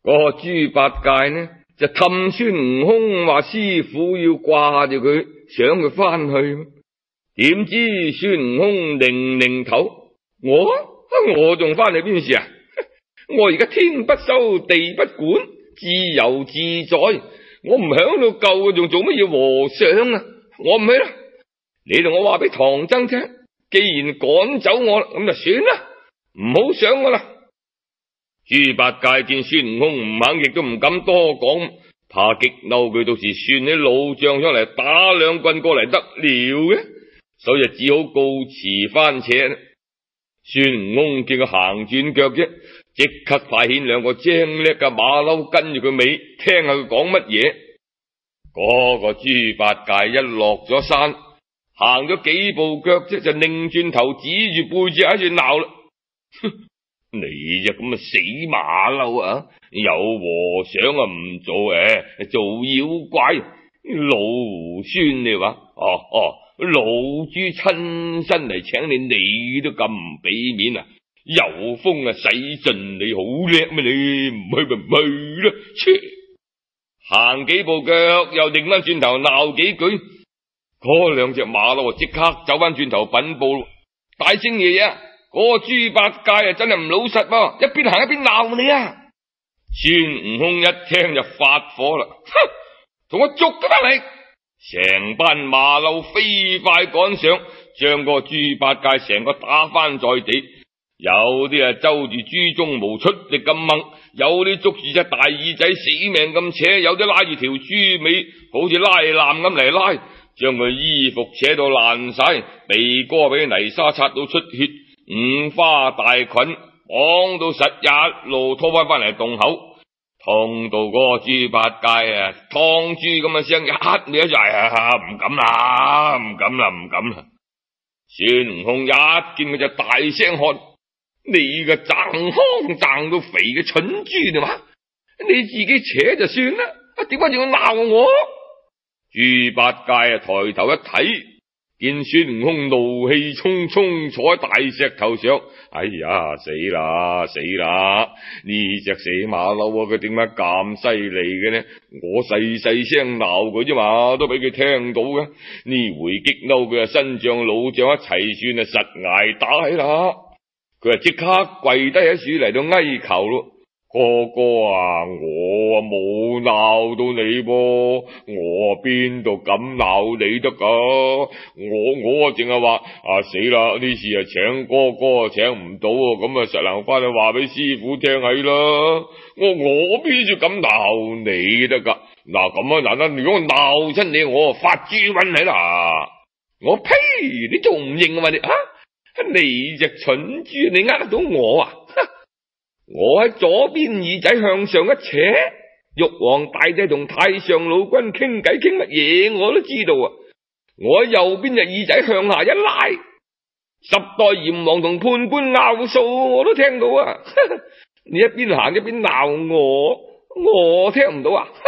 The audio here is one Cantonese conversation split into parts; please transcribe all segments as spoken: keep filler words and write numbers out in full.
個豬八戒呢就氹孫悟空話師傅要掛住佢，想佢翻去。點知孫悟空擰擰頭，我我仲翻去邊事啊？我而家天不收地不管，自由自在，我唔響度救，仲做乜嘢和尚啊？我唔去啦。你同我話俾唐僧聽，既然趕走我啦，咁就算啦，唔好想我啦。豬八戒見孫悟空唔肯，亦都唔敢多講，怕激嬲佢，到時算起老將上嚟打兩棍過嚟得了嘅，所以就只好告辭翻扯。孫悟空見佢行轉腳啫，即刻派遣兩個精叻嘅馬騮跟住佢尾，聽下佢講乜嘢。嗰個豬八戒一落咗山，行咗幾步腳啫，就擰轉頭指住背脊喺度鬧啦。你隻咁嘅死馬騮啊，有和尚啊唔做誒，做妖怪，老狐孫你話？哦哦，老豬親身嚟請你，你都咁唔俾面啊！有風啊使盡，你好叻咩？你唔去咪唔去啦！切，行幾步腳又擰翻轉頭鬧幾句，嗰兩隻馬騮啊即刻走翻轉頭稟報，大聖爺爺，嗰個豬八戒啊真係唔老實噃，一邊行一邊鬧你啊！孫悟空一聽就發火啦，哼，同我捉佢翻嚟！成班馬騮飛快趕上，將個豬八戒成個打翻在地。有啲啊揪住豬鬃毛出力咁掹，有啲捉住隻大耳仔死命咁扯，有啲拉住條豬尾好似拉纜咁嚟拉，將佢衣服扯到爛晒，鼻哥俾泥沙擦到出血，五花大捆綁到實，一路拖翻翻嚟洞口，痛到嗰個豬八戒啊劏豬咁嘅聲一你一就啊唔敢啦唔敢啦唔敢啦！孫悟空一見佢就大聲喝：你個掙康掙到肥嘅蠢豬嚟嘛！你自己扯就算啦，點解仲要鬧我？豬八戒啊抬頭一睇，見孫悟空怒氣沖沖坐喺大石頭上，哎呀死啦死啦！呢隻死馬騮啊，佢點解咁犀利嘅呢？我細細聲鬧佢啫嘛，都俾佢聽到嘅。呢回激嬲佢啊，新將老將一齊算啊，實捱打啦！佢啊即刻跪低喺樹嚟到哀求咯，哥哥啊，我啊冇鬧到你噃，我啊邊度敢鬧你得噶？我我啊淨係話啊死啦，呢次啊請哥哥啊請唔到，咁啊實能翻去話俾師傅聽係啦。我我邊處敢鬧你得噶？嗱咁啊嗱嗱，如果我鬧親你，我啊發豬瘟嚟啦！我呸！你仲唔認啊你啊？你隻蠢豬，你呃得到我啊？我喺左邊耳仔向上一扯，玉皇大帝同太上老君傾偈傾乜嘢我都知道啊！我喺右邊隻耳仔向下一拉，十代閻王同判官拗數我都聽到啊！你一邊行一邊鬧我，我聽唔到啊！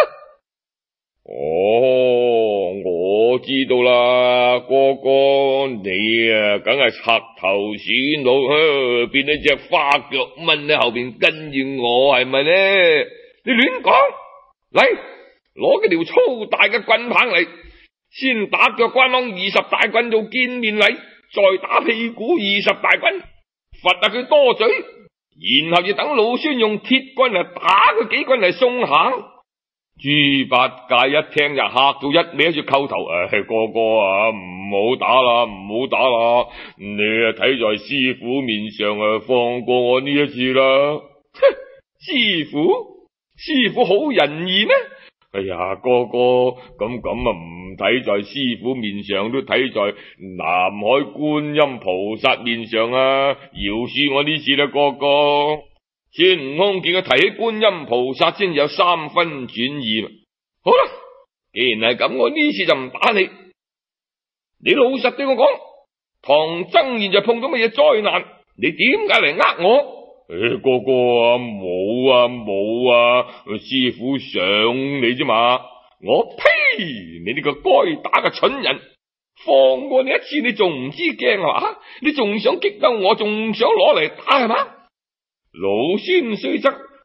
哦，我知道啦，哥哥你啊，梗係賊頭鼠腦，變咗隻花腳蚊喺後邊跟住我係咪呢？你亂講，嚟攞幾條粗大嘅棍棒嚟，先打腳關窿二十大棍做見面禮，再打屁股二十大棍，罰下佢多嘴，然後要等老孫用鐵棍嚟打佢幾棍嚟送行。豬八戒一聽就嚇到一歪住叩頭，誒、哎，哥哥啊，唔好打啦，唔好打啦，你啊睇在師傅面上啊，放過我呢一次啦。師傅，師傅好仁義咩？哎呀，哥哥，咁咁啊，唔睇在師傅面上，都睇在南海觀音菩薩面上啊，饒恕我呢次啦，哥哥。孫悟空見佢提起觀音菩薩，先有三分轉意。好啦，既然係咁，我呢次就唔打你。你老實對我講，唐僧現在碰到乜嘢災難？你點解嚟呃我？誒、哎，哥哥啊，冇啊冇啊，師傅想你啫嘛。我呸！你呢個該打嘅蠢人，放過你一次，你仲唔知驚係嘛？你仲想激嬲我，仲想攞嚟打係嘛？老孫雖則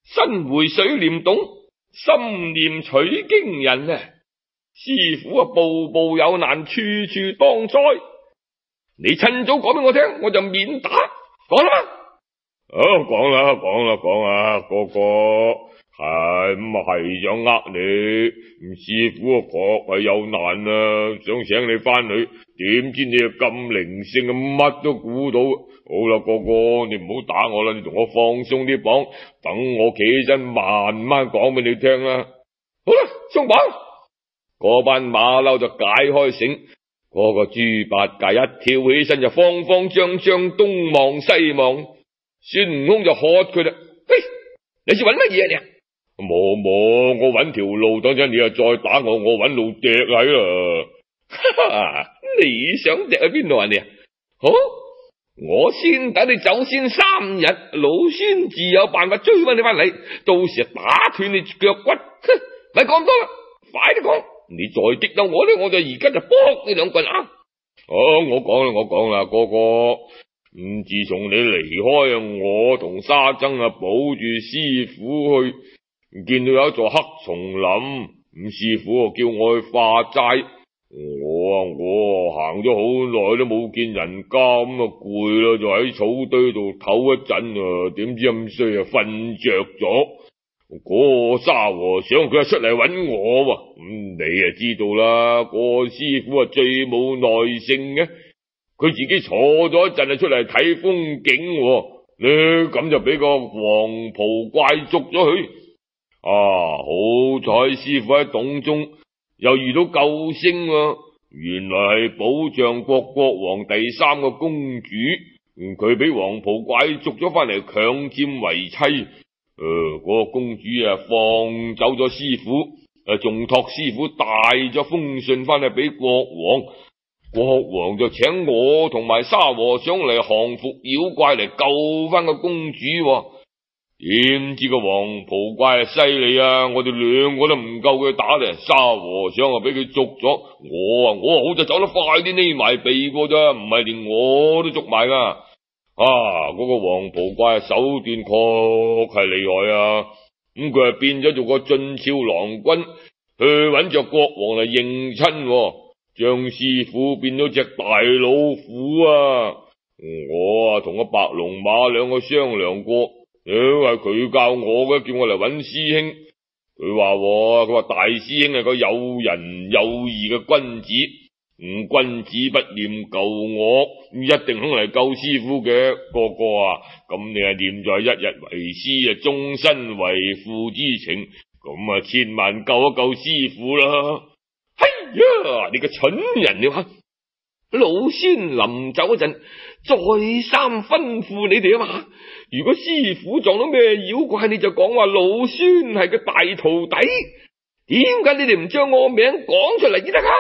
身回水簾洞，心念取經人啊！師傅啊，步步有難，處處當災。你趁早講俾我聽，我就免打。講啦嘛。 啊，講啦，講啦，講啊，哥哥係咁啊，係想呃你。師傅啊，確係有難啊，想請你翻去，點知你又咁靈性啊，乜都估到。好啦，哥哥，你唔好打我啦，你同我放鬆啲綁，等我企起身慢慢講俾你聽啦。 好啦，鬆綁。嗰班馬騮就解開繩，嗰、那個豬八戒一跳起身就慌慌張張東望西望，孫悟空就喝佢啦：嘿，你是搵乜嘢啊你？ 冇冇，我搵條路，等陣你又再打我，我搵路趯喺啦。 哈哈，你想趯喺邊度啊你？好，我先等你走先三日，老孫自有辦法追翻你翻嚟，到時打斷你腳骨。哼，咪講咁多啦，快啲講。你再激到我咧，我就而家就卜你兩棍啊！ 哦，我講啦，我講啦，哥哥，嗯，自從你離開啊，我同沙僧啊保住師傅去，見到有一座黑叢林，咁師傅啊叫我去化齋，我啊我啊行咗好耐都冇見人家，咁啊攰啦，就喺草堆度唞一陣啊，點知咁衰啊瞓着咗。嗰個沙和尚佢又出嚟搵我，咁、嗯、你啊知道啦，嗰、那個師傅啊最冇耐性嘅，佢自己坐咗一陣啊出嚟睇風景，呢咁就俾個黃袍怪捉咗佢。啊，好彩師傅喺洞中又遇到救星，原來係保障國國王第三個公主，佢俾黃袍怪捉咗翻嚟強佔為妻。誒，嗰、呃那個公主啊，放走咗師傅，誒，仲託師傅帶咗封信翻去俾國王，國王就請我同埋沙和尚嚟降服妖怪嚟救翻個公主。點知個黃袍怪啊犀利啊，我哋兩個都唔夠佢打咧，沙和尚啊俾佢捉咗，我啊我好就走得快啲匿埋避過咋，唔係連我都捉埋噶。啊！嗰、那個黃袍怪手段確係厲害啊！咁佢係變咗做個進超郎君，去揾着國王嚟認親，將師傅變咗隻大老虎啊！我啊同個白龍馬兩個商量過，因為佢教我嘅，叫我嚟揾師兄。佢話佢話大師兄係個有仁有義嘅君子。吾君子不念舊惡，一定肯嚟救師傅嘅。哥哥啊，咁你啊念在一日為師啊，終身為父之情，咁啊千萬救一救師傅啦！哎呀，你個蠢人，你話老孫臨走嗰陣再三吩咐你哋啊嘛，如果師傅撞到咩妖怪，你就講話老孫係個大徒弟。點解你哋唔將我名講出嚟先得啊？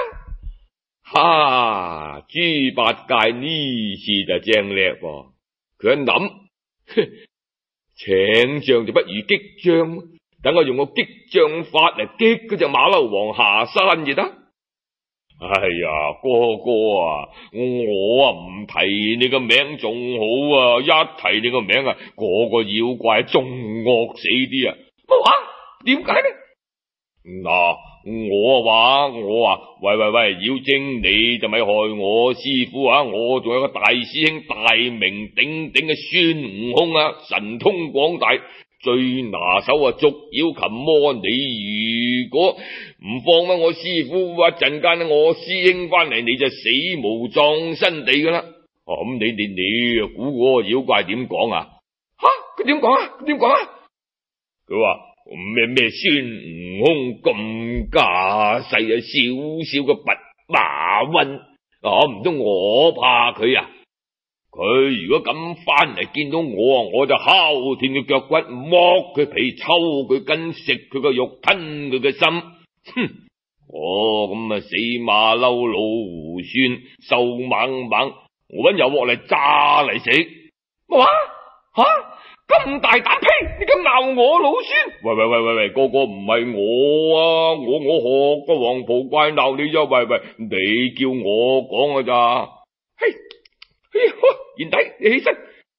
哈！豬八戒呢次就正叻噃，佢一諗，請將就不如激將，等我用個激將法嚟激嗰隻馬騮王下山就得。 哎呀，哥哥啊，我啊唔提你個名仲好啊，一提你個名啊，嗰個妖怪仲惡死啲啊！ 乜話？點解呢？ 嗱。我話我話喂喂喂，妖精你就咪害我師傅啊！我仲有個大師兄大名鼎鼎嘅孫悟空啊，神通廣大，最拿手啊捉妖擒魔。你如果唔放翻我師傅，一陣間我師兄翻嚟，你就死無葬身地噶啦！咁、啊、你你你估嗰個妖怪點講啊？ 吓，佢點講啊？點講啊？ 佢話。咩咩孫悟空咁架勢啊，少少個弼馬溫啊，唔通我怕佢啊？佢如果咁翻嚟見到我，我就敲斷佢腳骨，剝佢皮，抽佢筋，食佢個肉，吞佢嘅心。哼！哦，咁啊死馬騮老胡孫，瘦猛猛，我搵油鑊嚟炸嚟食。 乜話？吓？咁大膽，呸！你咁鬧我老孫？ 喂喂喂喂喂，哥哥唔係我啊，我我學個黃袍怪鬧你啫，喂喂，你叫我講噶咋？ 嘿，嘿，賢弟，你起身，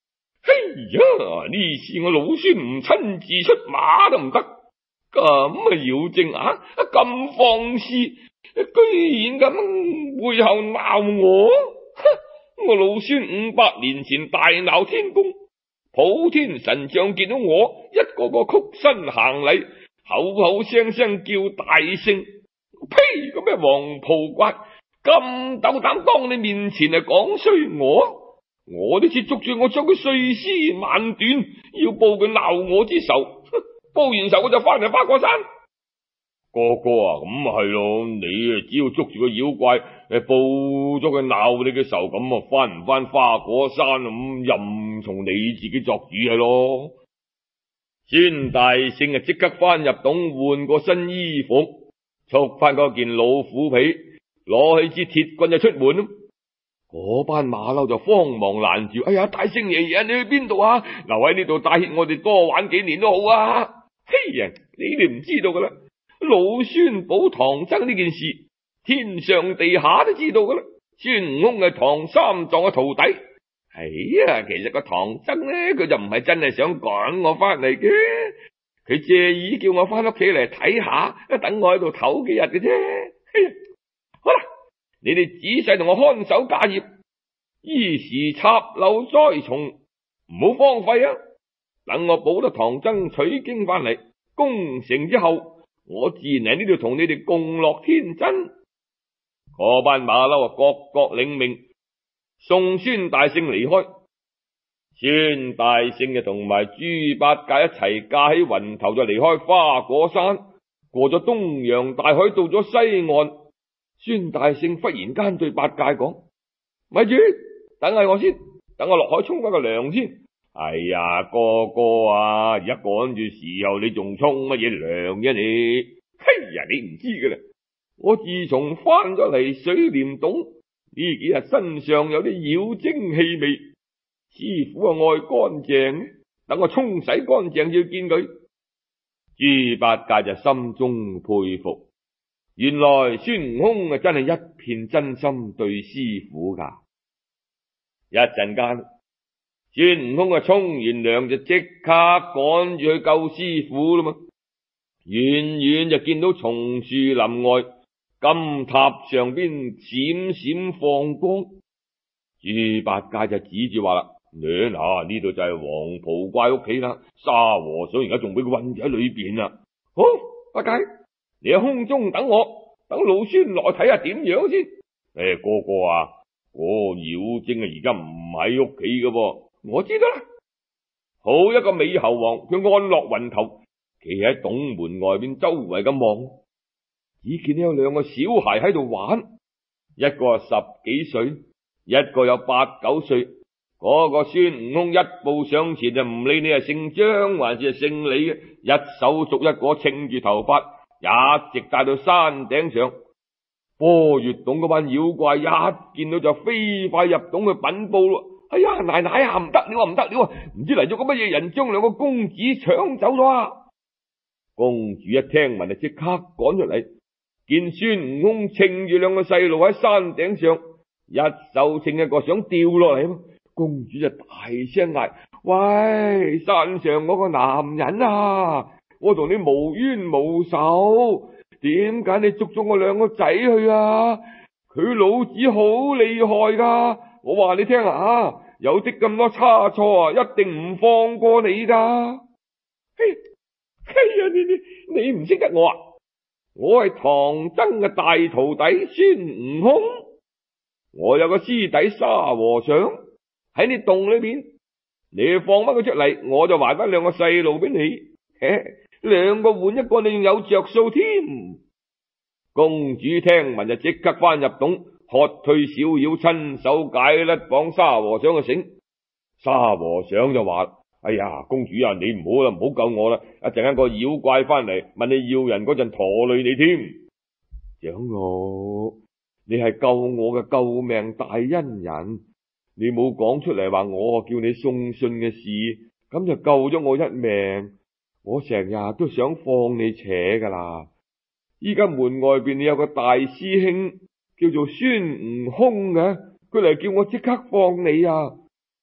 哎呀，呢次我老孫唔親自出馬都唔得，咁啊妖精啊，咁放肆，居然咁背後鬧我，我老孫五百年前大鬧天宮，普天神將見到我一個個曲身行禮，口口聲聲叫大聖，呸！個咩黃袍怪咁斗膽當你面前嚟講衰我，我呢次捉住我將佢碎屍萬段，要報佢鬧我之仇，報完仇我就翻嚟花果山。 哥哥啊，咁咪係咯，你啊只要捉住個妖怪，誒報咗佢鬧你嘅仇，咁啊翻唔翻花果山咁任從你自己作主係咯。 孫大聖啊即刻翻入洞換個新衣服，束翻嗰件老虎皮，攞起支鐵棍就出門。嗰班馬騮就慌忙攔住，哎呀，大聖爺爺，你去邊度啊？留喺呢度帶挈我哋多玩幾年都好啊！嘿呀，你哋唔知道噶啦，老孫保唐僧呢件事，天上地下都知道噶啦。孫悟空係唐三藏嘅徒弟。哎呀，其實個唐僧呢，佢就唔係真係想趕我翻嚟嘅，佢借意叫我翻屋企嚟睇下，等我喺度唞幾日嘅啫。好啦，你哋仔細同我看守家業，依時插柳栽叢，唔好荒廢啊！等我保得唐僧取經翻嚟，攻城之後，我自然喺呢度同你哋共樂天真。嗰班馬騮啊，各各領命，送孫大聖離開。孫大聖就同埋豬八戒一齊駕起雲頭就離開花果山，過咗東洋大海，到咗西岸。孫大聖忽然間對八戒講：咪住，等下我先，等我落海沖翻個涼先。哎呀，哥哥啊，而家趕住時候，你仲沖乜嘢涼啫你？嘿呀，你唔知噶啦，我自從翻咗嚟水簾洞呢幾日，身上有啲妖精氣味，師傅啊愛乾淨，等我沖洗乾淨要見佢。豬八戒就心中佩服，原來孫悟空啊真係一片真心對師傅噶。一陣間，孫悟空啊沖完涼就即刻趕住去救師傅啦嘛。遠遠就見到松樹林外金塔上邊閃閃放光，豬八戒就指住話啦：你嗱呢度就係黃袍怪屋企啦，沙和尚而家仲俾佢困住喺裏邊啦。好，八戒，你喺空中等我，等老孫落去睇下點樣先。誒，哥哥啊，嗰個妖精啊而家唔喺屋企噶噃。我知道啦。好一個美猴王，佢安落雲頭，企喺洞門外邊周圍咁望，只見有兩個小孩喺度玩，一個十幾歲，一個有八九歲。嗰個孫悟空一步上前就唔理你係姓張還是係姓李嘅，一手捉一個稱住頭髮，一直帶到山頂上。波月洞嗰班妖怪一見到就飛快入洞去稟報咯。哎呀，奶奶啊，唔得了，唔得了，唔知嚟咗個乜嘢人將兩個公子搶走咗啊！公主一聽聞就即刻趕出嚟，見孫悟空稱住兩個細路喺山頂上，一手稱一個想掉落嚟。公主就大聲嗌：喂，山上嗰個男人啊，我同你無冤無仇，點解你捉咗我兩個仔去啊？佢老子好厲害噶，我話你聽啊，有啲咁多差錯啊，一定唔放過你噶。嘿，嘿呀，你你你唔識得我啊？我係唐僧嘅大徒弟孫悟空，我有個師弟沙和尚喺你洞裏邊，你放翻佢出嚟，我就還翻兩個細路俾你，嘿，兩個換一個，你仲有着數添。公主聽聞就即刻翻入洞，喝退小妖，親手解甩綁沙和尚嘅繩。沙和尚就話：哎呀，公主啊，你唔好啦，唔好救我啦！一陣間個妖怪翻嚟問你要人嗰陣，拖累你添。長老，你係救我嘅救命大恩人，你冇講出嚟話我叫你送信嘅事，咁就救咗我一命。我成日都想放你扯噶啦。依家門外邊你有個大師兄叫做孫悟空嘅，佢嚟叫我即刻放你啊！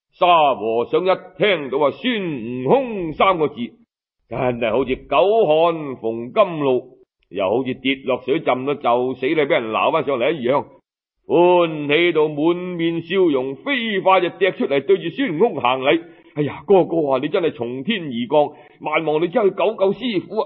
沙和尚一聽到話孫悟空三個字，真係好似久旱逢甘露，又好似跌落水浸咗就死啦，俾人撈翻上嚟一樣，歡喜到滿面笑容，飛快就趯出嚟對住孫悟空行禮。哎呀，哥哥啊，你真係從天而降，萬望你真係去救救師傅啊！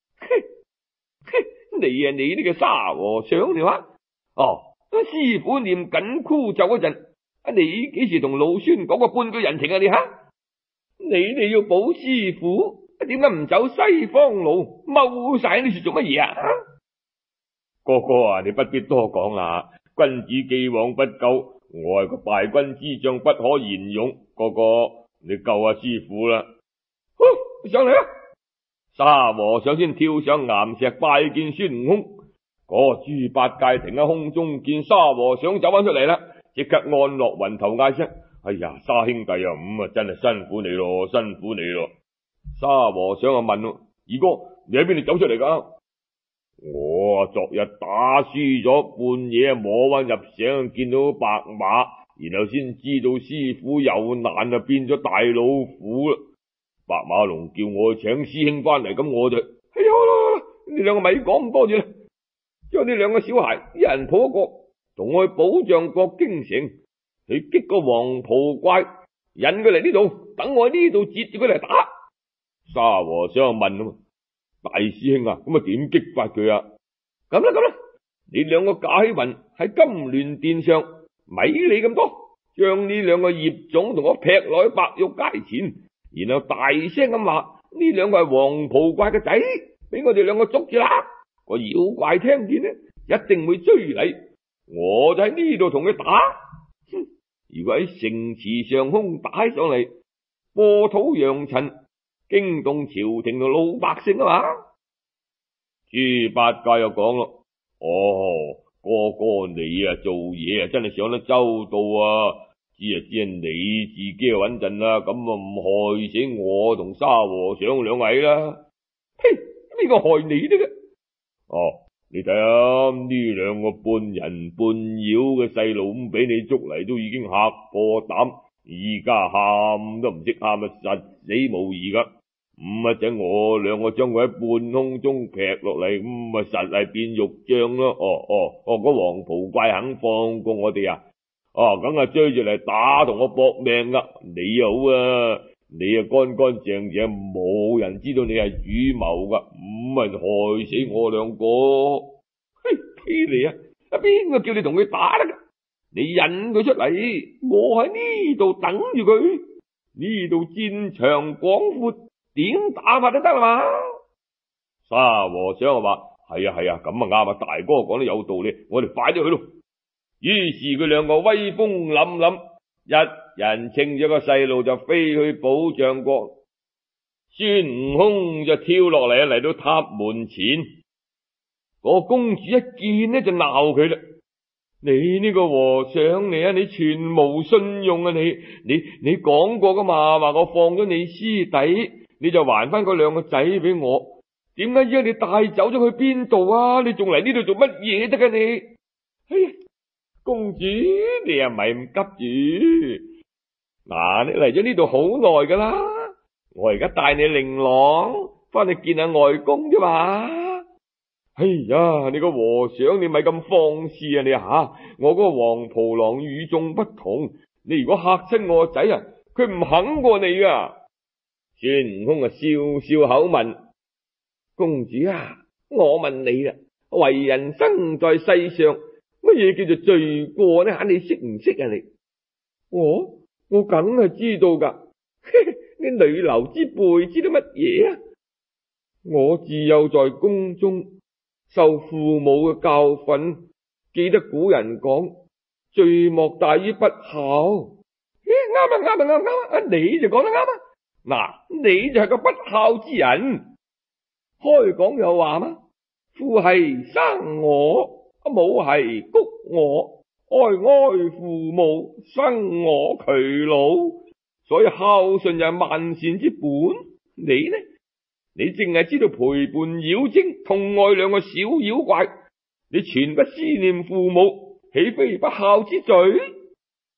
你啊，你呢個沙和尚你話，哦，師傅念緊箍咒嗰陣，你幾時同老孫講過半句人情啊？你吓，你哋要保師傅，點解唔走西方路，踎晒呢處做乜嘢啊？哥哥啊，你不必多講啦，君子既往不咎，我係個敗軍之將，不可言勇。哥哥，你救下師傅啦！好，上嚟啊！沙和尚先跳上岩石拜見孫悟空，嗰個豬八戒停喺空中見沙和尚走翻出嚟啦，即刻按落雲頭嗌聲：哎呀，沙兄弟啊，咁啊真係辛苦你咯，辛苦你咯！沙和尚啊問：二哥，你喺邊度走出嚟噶？我啊昨日打輸咗，半夜摸翻入城，見到白馬，然後先知道師傅有難啊，變咗大老虎啦。白馬龍叫我去請師兄翻嚟，咁我就，哎呀，好啦好啦，你兩個咪講咁多嘢啦，將呢兩個小孩一人抱一個，同我去寶象國京城，去擊個黃袍怪，引佢嚟呢度，等我喺呢度截住佢嚟打。沙和尚問：大師兄啊，咁啊點擊發佢啊？咁啦咁啦，你兩個架起雲喺金鑾殿上，咪理咁多，將呢兩個孽種同我劈落去白玉階前。然後大聲咁話：呢兩個係黃袍怪嘅仔，俾我哋兩個捉住啦！個妖怪聽見呢，一定會追嚟，我就喺呢度同佢打。哼！如果喺城池上空打上嚟，破土揚塵，驚動朝廷同老百姓啊嘛！豬八戒又講咯：哦，哥哥你啊做嘢啊真係想得周到啊！知啊知啊，你自己就穩陣啦，咁啊唔害死我同沙和尚兩位啦。嘿，邊個害你呢？哦，你睇下呢兩個半人半妖嘅細路，咁俾你捉嚟都已經嚇破膽，而家喊都唔識喊啊，實死無疑噶。咁啊，整我兩個將佢喺半空中劈落嚟，咁啊實係變肉醬咯。哦哦哦，嗰黃袍怪肯放過我哋啊？哦，梗係追住嚟打同我搏命噶，你好啊，你啊乾乾淨淨，冇人知道你係主謀噶，唔係害死我兩個。嘿，屁你啊！啊邊個叫你同佢打啦？你引佢出嚟，我喺呢度等住佢，呢度戰場廣闊，點打法都得啦嘛。沙和尚話：係啊係啊，咁啊啱啊，大哥講得有道理，我哋快啲去咯。於是佢兩個威風凜凜，一人稱咗個細路就飛去寶象國。孫悟空就跳落嚟，嚟到塔門前，個公主一見呢就鬧佢啦：你呢個和尚嚟啊，你全無信用啊！你你你講過噶嘛，話我放咗你師弟，你就還翻嗰兩個仔俾我。點解依家你帶走咗去邊度啊？你仲嚟呢度做乜嘢得噶你？哎呀！公主，你又咪唔急住？嗱，你嚟咗呢度好耐噶啦，我而家帶你令郎翻去見下外公啫嘛。哎呀，你個和尚你咪咁放肆啊！你吓，我嗰個黃袍郎與眾不同，你如果嚇親我個仔啊，佢唔肯過你噶。孫悟空啊，笑笑口問公主啊，我問你啦，為人生在世上，乜嘢叫做罪過呢？吓，你識唔識啊？你我我梗係知道噶，你女流之輩知道乜嘢啊？我自幼在宮中受父母嘅教訓，記得古人講罪莫大於不孝。啱啊啱啊啱啱啊！你就講得啱啊！嗱，你就係個不孝之人。開講又話嘛，父係生我，母係谷我，哀哀父母，生我劬勞，所以孝順就係萬善之本。你呢？你淨係知道陪伴妖精，痛愛兩個小妖怪，你全不思念父母，豈非不孝之罪？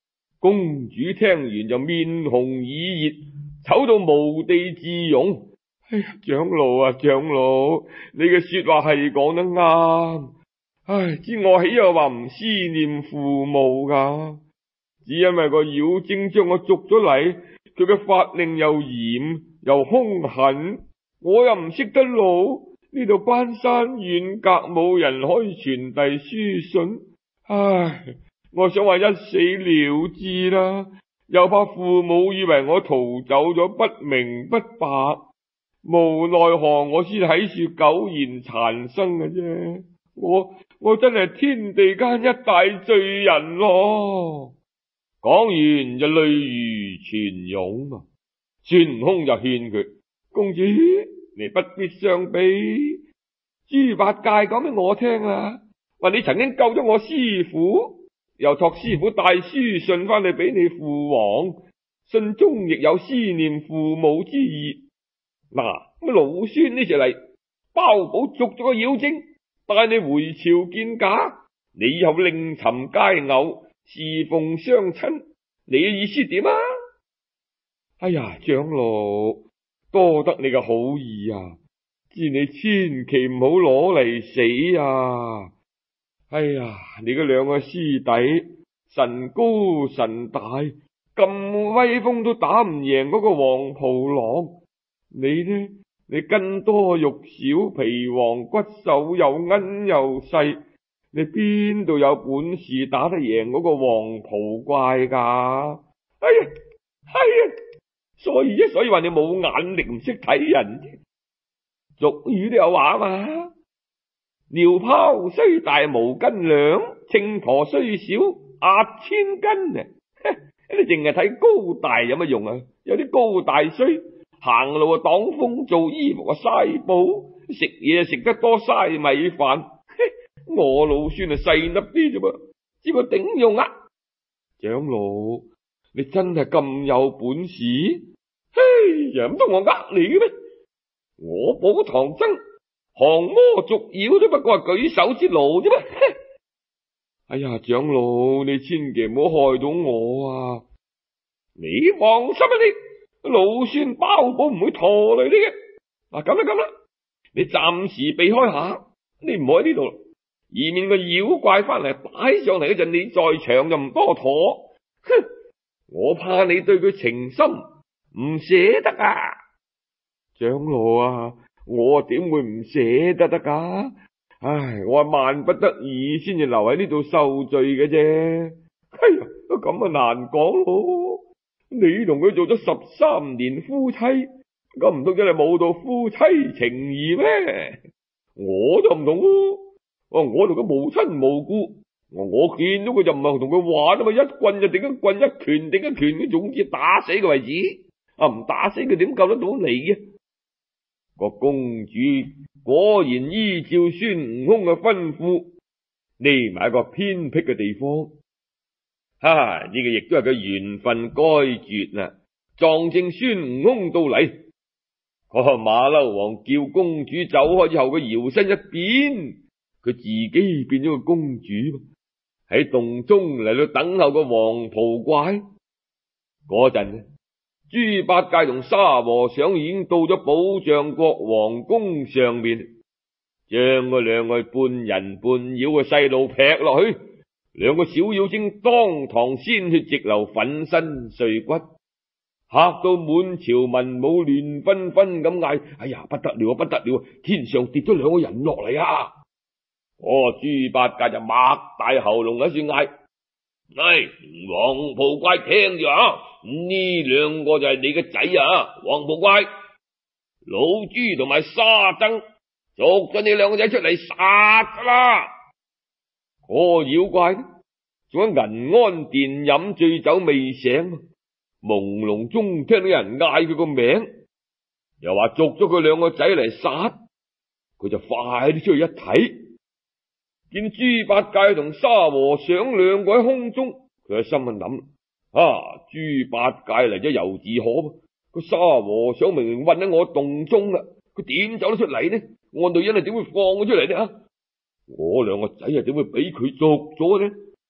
公主聽完就面紅耳熱，醜到無地自容。哎呀，長老啊，長老，你嘅說話係講得啱。唉，知我豈有話唔思念父母噶？只因為個妖精將我捉咗嚟，佢嘅法令又嚴又兇狠，我又唔識得路，呢度關山遠隔，冇人可以傳遞書信。唉，我想話一死了之啦，又怕父母以為我逃走咗，不明不白，無奈何我先喺處苟延殘生嘅啫。我我真係天地間一大罪人咯。講完就淚如泉湧啊！孫悟空就勸佢：公主，你不必傷悲。豬八戒講俾我聽啦，話你曾經救咗我師父，又託師父帶書信翻嚟俾你父皇，信中亦有思念父母之意。嗱，咁老孫呢次嚟包保捉咗個妖精，帶你回朝見假，你以後另尋佳偶，侍奉雙親，你嘅意思點啊？哎呀，長老，多得你嘅好意啊，知你千祈唔好攞嚟死啊！哎呀，你嗰兩個師弟神高神大，咁威風都打唔贏嗰個黃袍郎，你呢？你筋多肉少，皮黃骨瘦，又奀又細，你邊度有本事打得贏嗰個黃袍怪噶？哎呀，係啊，所以啫，所以話你冇眼力，唔識睇人啫。俗語都有話嘛，尿泡雖大無斤兩，秤砣雖小壓千斤啊！你淨係睇高大有乜用啊？有啲高大衰。行路啊擋風，做衣服啊嘥布，食嘢啊食得多嘥米飯。我老孫啊細粒啲啫噃，只不過頂用啊！長老，你真係咁有本事？嘿呀，唔通我呃你嘅咩？我保唐僧降魔逐妖都不過係舉手之勞啫嘛。哎呀，長老，你千祈唔好害到我啊！你放心啊你。老孫包保唔會拖累你嘅。嗱，咁啦咁啦，你暫時避開下，你唔好喺呢度，以免個妖怪翻嚟擺上嚟嗰陣，你在場就唔多妥。哼，我怕你對佢情深，唔捨得啊！長老啊，我點會唔捨得得噶？唉，我係萬不得已先至留喺呢度受罪嘅啫。哎呀，都咁啊難講咯。你同佢做咗十三年夫妻，咁唔通真係冇到夫妻情誼咩？我就唔同咯，我同佢無親無故，我見到佢就唔係同佢玩啊嘛，一棍就頂一棍，一拳頂一拳，總之打死佢為止。啊，唔打死佢點救得到你嘅？個公主果然依照孫悟空嘅吩咐，匿埋一個偏僻嘅地方。哈！呢、這個亦都係佢緣分該絕啦，撞正孫悟空到嚟。個馬騮王叫公主走開之後，佢搖身一變，佢自己變咗個公主，喺洞中嚟到等候個黃袍怪。嗰陣，豬八戒同沙和尚已經到咗寶象國皇宮上面，將嗰兩個半人半妖嘅細路劈落去。兩個小妖精當堂鮮血直流，粉身碎骨，嚇到滿朝文武亂紛紛咁嗌：哎呀，不得了啊，不得了啊！天上跌咗兩個人落嚟啊！哦，豬八戒就擘大喉嚨喺處嗌：唉，黃袍怪，聽住啊！呢兩個就係你嘅仔啊！黃袍怪，老豬同埋沙僧捉咗你兩個仔出嚟殺噶啦！個妖怪仲喺銀安殿飲醉酒未醒，朦朧中聽到有人嗌佢個名，又話捉咗佢兩個仔嚟殺，佢就快啲出去一睇，見豬八戒同沙和尚兩個喺空中，佢喺心裏諗：啊，豬八戒嚟咗猶自可，個沙和尚明明困喺我洞中啦，佢點走得出嚟呢？我女人係點會放佢出嚟呢？啊！我兩個仔啊，點會俾佢捉咗呢？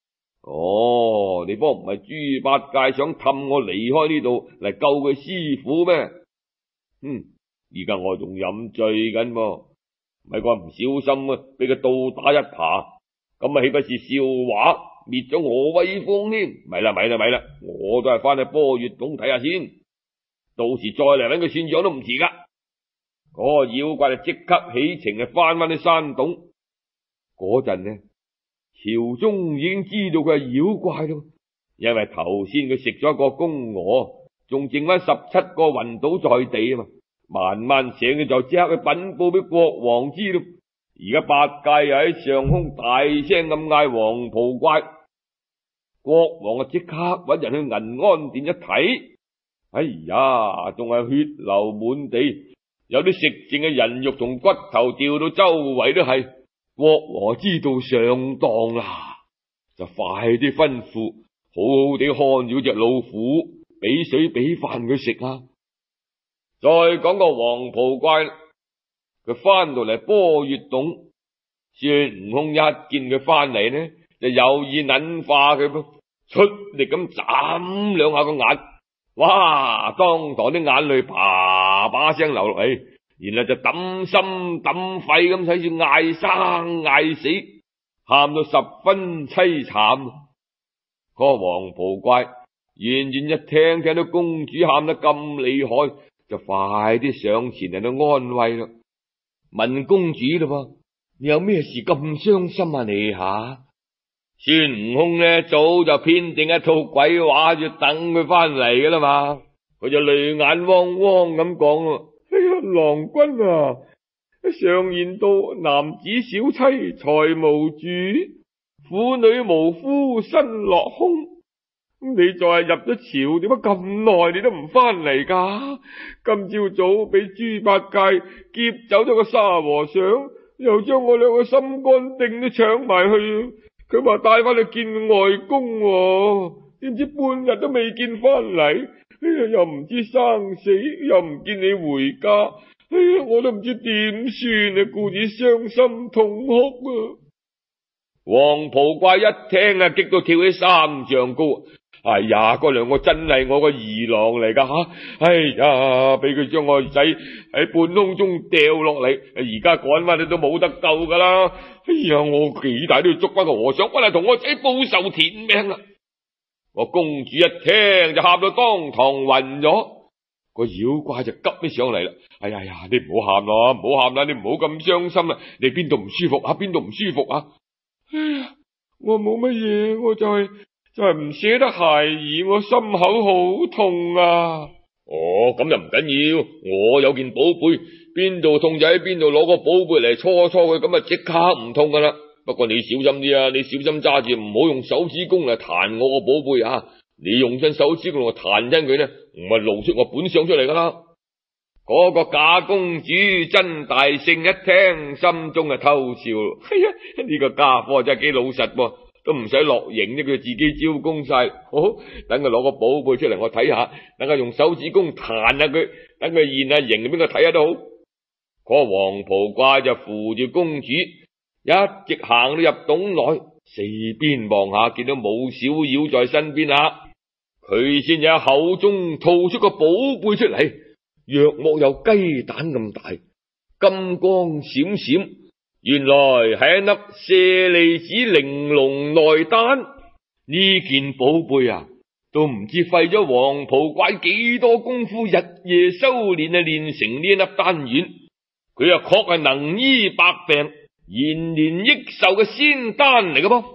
哦，你幫唔係豬八戒想氹我離開呢度嚟救佢師傅咩？ 嗯，而家我仲飲醉緊喎，咪怪唔小心啊，俾佢倒打一耙，咁啊豈不是笑話，滅咗我威風添？咪啦咪啦咪啦，我都係翻去波月洞睇下先，到時再嚟搵佢算賬都唔遲噶。嗰、那個妖怪就即刻起程啊，翻翻啲山洞。嗰陣呢，朝中已經知道佢係妖怪咯，因為頭先佢食咗一個公鵝，仲剩翻十七個暈倒在地啊嘛。慢慢醒佢就即刻去稟報俾國王知咯。而家八戒又喺上空大聲咁嗌黃袍怪，國王啊即刻搵人去銀安殿一睇，哎呀，仲係血流滿地，有啲食剩嘅人肉同骨頭掉到周圍都係。國王知道上當啦，就快啲吩咐好好地看住隻老虎，俾水俾飯佢食啊！再講個黃袍怪，佢翻到嚟波月洞，孫悟空一見佢翻嚟呢，就有意捻化佢噃，出力咁眨兩下個眼，哇！當堂啲眼淚啪啪聲流落嚟，然後就抌心抌肺咁使住嗌生嗌死，喊到十分凄慘。嗰個黃袍怪遠遠一聽聽到公主喊得咁厲害，就快啲上前嚟到安慰啦，問公主啦噃，你有咩事咁傷心啊你吓？孫悟空呢早就編定一套鬼話，要等佢翻嚟噶啦嘛，佢就淚眼汪汪咁講咯。哎呀，郎君啊，常言道，男子小妻財無主，婦女無夫身落空。你再係入咗朝，點解咁耐你都唔翻嚟噶？今朝早俾豬八戒劫走咗個沙和尚，又將我兩個心肝椗都搶埋去。佢話帶翻去見外公喎，點知半日都未見翻嚟。哎呀，又唔知生死，又唔見你回家。哎呀，我都唔知點算啊，故此傷心痛哭啊！黃袍怪一聽啊，激到跳起三丈高。哎呀，嗰兩個真係我個兒郎嚟噶吓！哎呀，俾佢將我仔喺半空中掉落嚟，而家趕翻你都冇得救噶啦！哎呀，我幾大都要捉翻個和尚翻嚟同我仔報仇填命啊！我公主一聽就喊到當堂暈咗，個妖怪就急起上嚟啦！哎呀呀，你唔好喊啦，唔好喊啦，你唔好咁傷心啦，你邊度唔舒服啊？邊度唔舒服啊？哎呀，我冇乜嘢，我就係、是。就係唔捨得孩兒，我心口好痛啊！哦，咁又唔緊要，我有件寶貝，邊度痛就喺邊度攞個寶貝嚟搓搓佢，咁啊即刻唔痛噶啦。不過你小心啲啊，你小心揸住，唔好用手指公嚟彈我個寶貝啊！你用親手指公嚟彈親佢呢，唔係露出我本相出嚟噶啦。嗰、那個假公主真大聖一聽，心中啊偷笑，哎呀，呢、這個家伙真係幾老實噃、啊。都唔使落刑啫，佢自己招供晒。好，等佢攞個寶貝出嚟，我睇下。等佢用手指公彈下佢，等佢現下形俾佢睇下都好。嗰個黃袍怪就扶住公主，一直行到入洞內，四邊望下，見到冇小妖在身邊啊，佢先喺口中吐出個寶貝出嚟，約莫有雞蛋咁大，金光閃閃。原來係一粒舍利子玲瓏內丹，呢件寶貝啊，都唔知費咗黃袍怪幾多功夫，日夜修煉啊，練成呢一粒丹丸。佢啊確係能醫百病、延年益壽嘅仙丹嚟嘅噃。